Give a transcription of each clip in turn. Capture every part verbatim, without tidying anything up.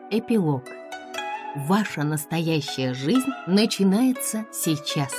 Эпилог. Ваша настоящая жизнь начинается сейчас.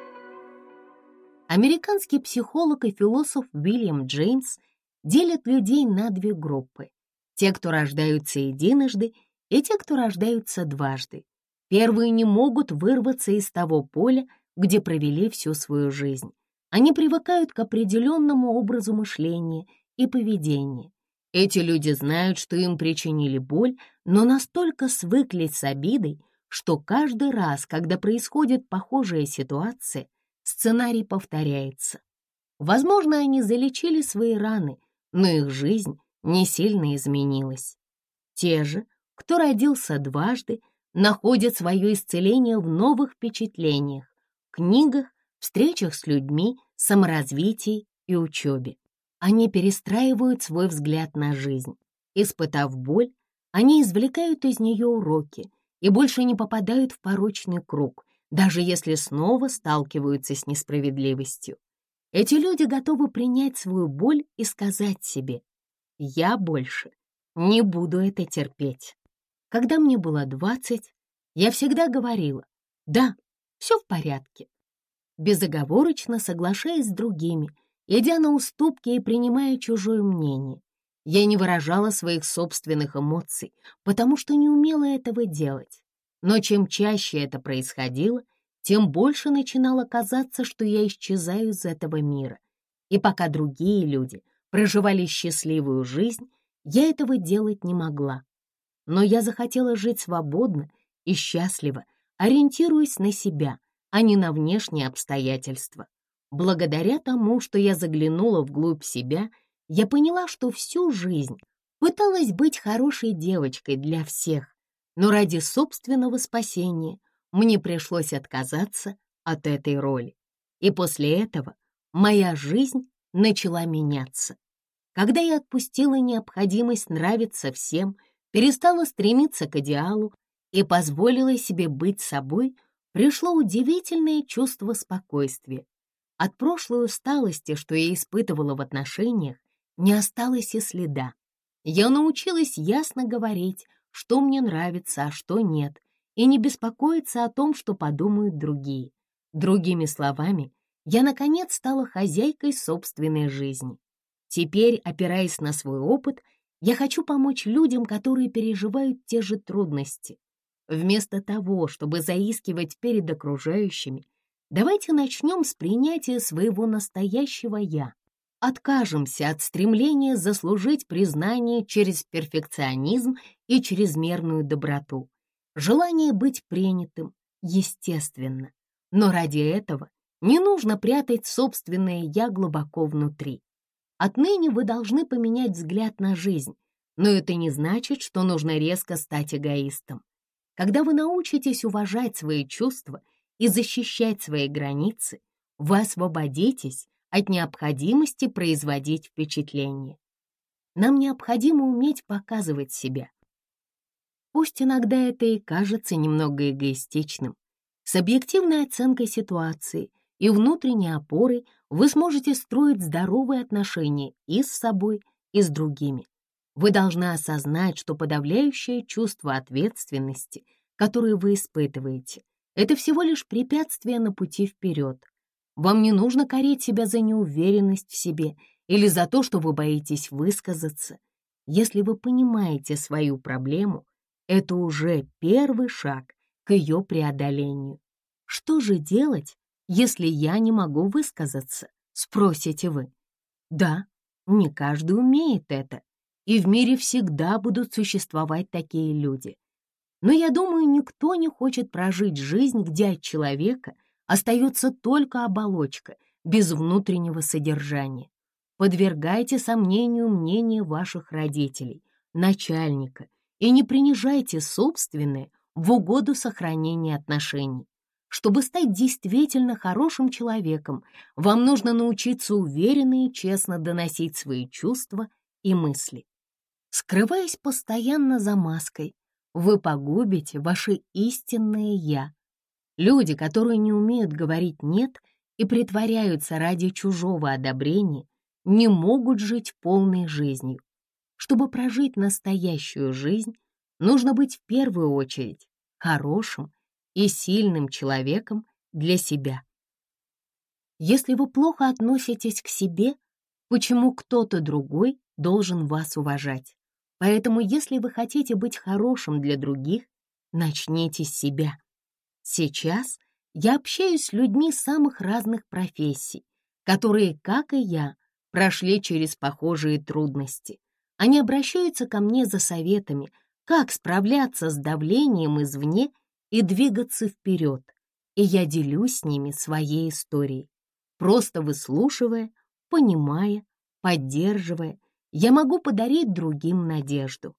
Американский психолог и философ Уильям Джеймс делит людей на две группы. Те, кто рождаются единожды, и те, кто рождаются дважды. Первые не могут вырваться из того поля, где провели всю свою жизнь. Они привыкают к определенному образу мышления и поведения. Эти люди знают, что им причинили боль, но настолько свыклись с обидой, что каждый раз, когда происходит похожая ситуация, сценарий повторяется. Возможно, они залечили свои раны, но их жизнь не сильно изменилась. Те же, кто родился дважды, находят свое исцеление в новых впечатлениях, книгах, встречах с людьми, саморазвитии и учебе. Они перестраивают свой взгляд на жизнь. Испытав боль, они извлекают из нее уроки и больше не попадают в порочный круг, даже если снова сталкиваются с несправедливостью. Эти люди готовы принять свою боль и сказать себе: «Я больше не буду это терпеть». Когда мне было двадцать, я всегда говорила: «Да, все в порядке», безоговорочно соглашаясь с другими, идя на уступки и принимая чужое мнение. Я не выражала своих собственных эмоций, потому что не умела этого делать. Но чем чаще это происходило, тем больше начинало казаться, что я исчезаю из этого мира. И пока другие люди проживали счастливую жизнь, я этого делать не могла. Но я захотела жить свободно и счастливо, ориентируясь на себя, а не на внешние обстоятельства. Благодаря тому, что я заглянула вглубь себя, я поняла, что всю жизнь пыталась быть хорошей девочкой для всех, но ради собственного спасения мне пришлось отказаться от этой роли. И после этого моя жизнь начала меняться. Когда я отпустила необходимость нравиться всем, перестала стремиться к идеалу и позволила себе быть собой, пришло удивительное чувство спокойствия. От прошлой усталости, что я испытывала в отношениях, не осталось и следа. Я научилась ясно говорить, что мне нравится, а что нет, и не беспокоиться о том, что подумают другие. Другими словами, я, наконец, стала хозяйкой собственной жизни. Теперь, опираясь на свой опыт, я хочу помочь людям, которые переживают те же трудности. Вместо того, чтобы заискивать перед окружающими, давайте начнем с принятия своего настоящего «я». Откажемся от стремления заслужить признание через перфекционизм и чрезмерную доброту. Желание быть принятым, естественно. Но ради этого не нужно прятать собственное «я» глубоко внутри. Отныне вы должны поменять взгляд на жизнь, но это не значит, что нужно резко стать эгоистом. Когда вы научитесь уважать свои чувства и защищать свои границы, вы освободитесь от необходимости производить впечатление. Нам необходимо уметь показывать себя. Пусть иногда это и кажется немного эгоистичным. С объективной оценкой ситуации и внутренней опорой вы сможете строить здоровые отношения и с собой, и с другими. Вы должны осознать, что подавляющее чувство ответственности, которое вы испытываете, это всего лишь препятствие на пути вперед. Вам не нужно корить себя за неуверенность в себе или за то, что вы боитесь высказаться. Если вы понимаете свою проблему, это уже первый шаг к ее преодолению. Что же делать, если я не могу высказаться, спросите вы? Да, не каждый умеет это, и в мире всегда будут существовать такие люди. Но я думаю, никто не хочет прожить жизнь, где от человека остается только оболочка, без внутреннего содержания. Подвергайте сомнению мнение ваших родителей, начальника, и не принижайте собственное в угоду сохранения отношений. Чтобы стать действительно хорошим человеком, вам нужно научиться уверенно и честно доносить свои чувства и мысли. Скрываясь постоянно за маской, вы погубите ваше истинное «я». Люди, которые не умеют говорить «нет» и притворяются ради чужого одобрения, не могут жить полной жизнью. Чтобы прожить настоящую жизнь, нужно быть в первую очередь хорошим и сильным человеком для себя. Если вы плохо относитесь к себе, почему кто-то другой должен вас уважать? Поэтому, если вы хотите быть хорошим для других, начните с себя. Сейчас я общаюсь с людьми самых разных профессий, которые, как и я, прошли через похожие трудности. Они обращаются ко мне за советами, как справляться с давлением извне и двигаться вперед, и я делюсь с ними своей историей. Просто выслушивая, понимая, поддерживая, я могу подарить другим надежду.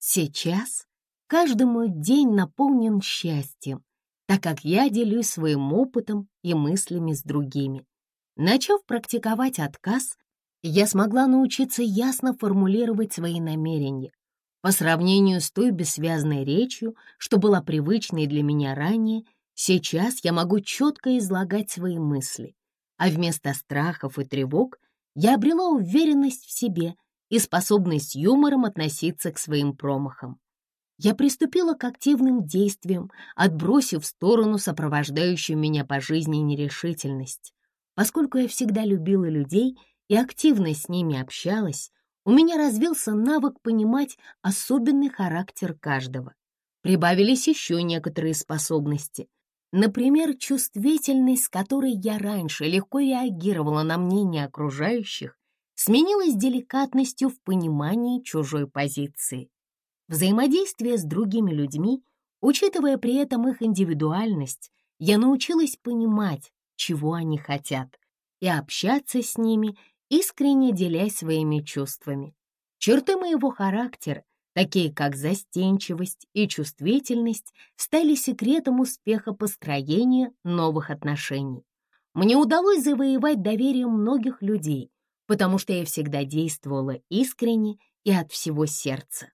Сейчас каждый мой день наполнен счастьем, так как я делюсь своим опытом и мыслями с другими. Начав практиковать отказ, я смогла научиться ясно формулировать свои намерения. По сравнению с той бессвязной речью, что была привычной для меня ранее, сейчас я могу четко излагать свои мысли, а вместо страхов и тревог я обрела уверенность в себе и способность с юмором относиться к своим промахам. Я приступила к активным действиям, отбросив в сторону сопровождающую меня по жизни нерешительность. Поскольку я всегда любила людей и активно с ними общалась, у меня развился навык понимать особенный характер каждого. Прибавились еще некоторые способности. Например, чувствительность, с которой я раньше легко реагировала на мнение окружающих, сменилась деликатностью в понимании чужой позиции. Взаимодействие с другими людьми, учитывая при этом их индивидуальность, я научилась понимать, чего они хотят, и общаться с ними, искренне делясь своими чувствами. Черты моего характера, такие как застенчивость и чувствительность, стали секретом успеха построения новых отношений. Мне удалось завоевать доверие многих людей, потому что я всегда действовала искренне и от всего сердца.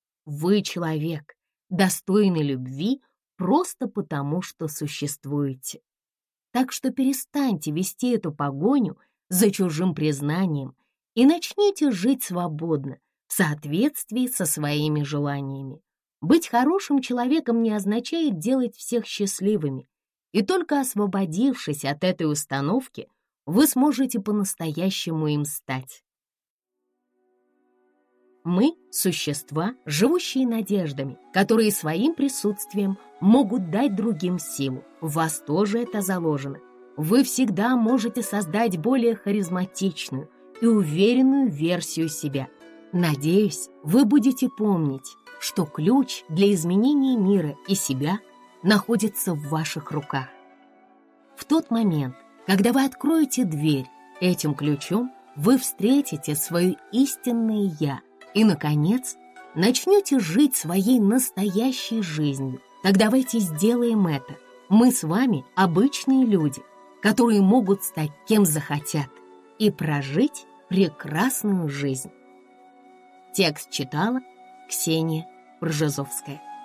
Вы человек, достойный любви просто потому, что существуете. Так что перестаньте вести эту погоню за чужим признанием и начните жить свободно, в соответствии со своими желаниями. Быть хорошим человеком не означает делать всех счастливыми, и только освободившись от этой установки, вы сможете по-настоящему им стать. Мы — существа, живущие надеждами, которые своим присутствием могут дать другим силу. В вас тоже это заложено. Вы всегда можете создать более харизматичную и уверенную версию себя. Надеюсь, вы будете помнить, что ключ для изменения мира и себя находится в ваших руках. В тот момент, когда вы откроете дверь этим ключом, вы встретите свое истинное «Я» и, наконец, начнете жить своей настоящей жизнью. Так давайте сделаем это. Мы с вами обычные люди, которые могут стать кем захотят и прожить прекрасную жизнь. Текст читала Ксения Бржезовская.